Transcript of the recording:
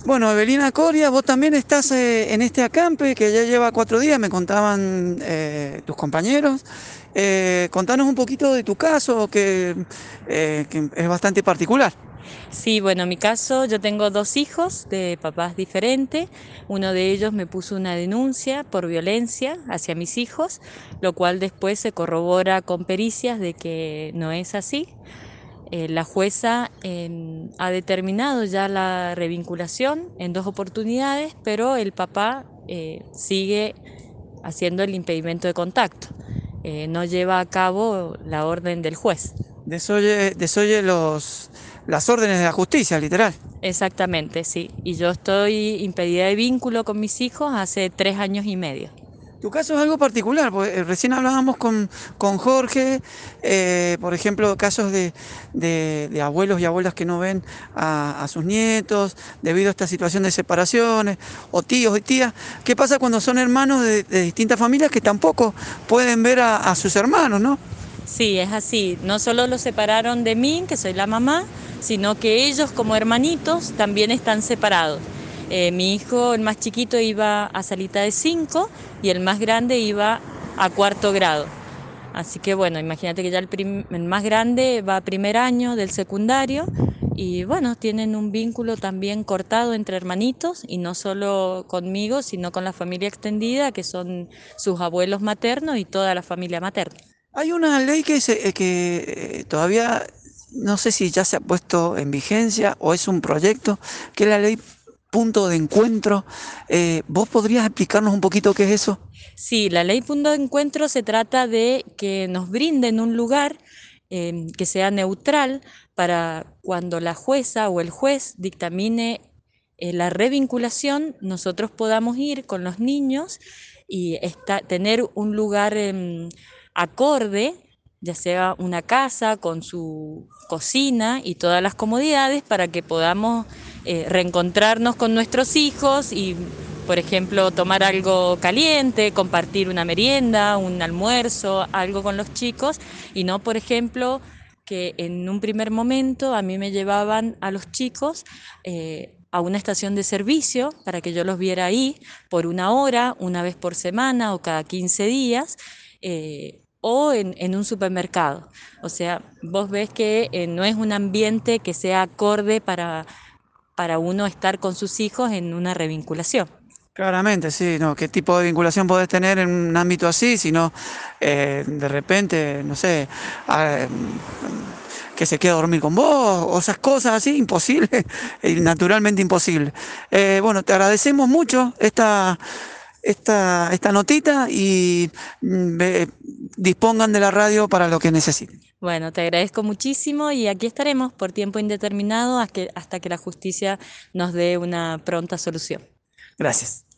Bueno, Evelina Coria, vos también estás en este acampe que ya lleva 4 días, me contaban tus compañeros. Contanos un poquito de tu caso, que es bastante particular. Sí, bueno, en mi caso yo tengo dos hijos de papás diferentes. Uno de ellos me puso una denuncia por violencia hacia mis hijos, lo cual después se corrobora con pericias de que no es así. La jueza ha determinado ya la revinculación en dos oportunidades, pero el papá sigue haciendo el impedimento de contacto. No lleva a cabo la orden del juez. Desoye las órdenes de la justicia, literal. Exactamente, sí. Y yo estoy impedida de vínculo con mis hijos hace 3 años y medio. Tu caso es algo particular, porque recién hablábamos con Jorge, por ejemplo, casos de abuelos y abuelas que no ven a sus nietos debido a esta situación de separaciones, o tíos y tías. ¿Qué pasa cuando son hermanos de distintas familias que tampoco pueden ver a sus hermanos, ¿no? Sí, es así. No solo los separaron de mí, que soy la mamá, sino que ellos como hermanitos también están separados. Mi hijo, el más chiquito, iba a salita de 5 y el más grande iba a cuarto grado. Así que bueno, imagínate que ya el más grande va a primer año del secundario y bueno, tienen un vínculo también cortado entre hermanitos y no solo conmigo, sino con la familia extendida, que son sus abuelos maternos y toda la familia materna. Hay una ley que todavía no sé si ya se ha puesto en vigencia o es un proyecto, que es la ley punto de encuentro. ¿Vos podrías explicarnos un poquito qué es eso? Sí, la ley punto de encuentro se trata de que nos brinden un lugar que sea neutral para cuando la jueza o el juez dictamine la revinculación, nosotros podamos ir con los niños y tener un lugar acorde, ya sea una casa con su cocina y todas las comodidades para que podamos reencontrarnos con nuestros hijos y, por ejemplo, tomar algo caliente, compartir una merienda, un almuerzo, algo con los chicos y no, por ejemplo, que en un primer momento a mí me llevaban a los chicos a una estación de servicio para que yo los viera ahí por una hora, una vez por semana o cada 15 días. O en un supermercado. O sea, vos ves que no es un ambiente que sea acorde para uno estar con sus hijos en una revinculación. Claramente, sí, ¿no? ¿Qué tipo de vinculación podés tener en un ámbito así si no de repente, no sé, ah, que se quede a dormir con vos o esas cosas así? Imposible, naturalmente imposible. Bueno, te agradecemos mucho esta notita y dispongan de la radio para lo que necesiten. Bueno, te agradezco muchísimo y aquí estaremos por tiempo indeterminado hasta que la justicia nos dé una pronta solución. Gracias.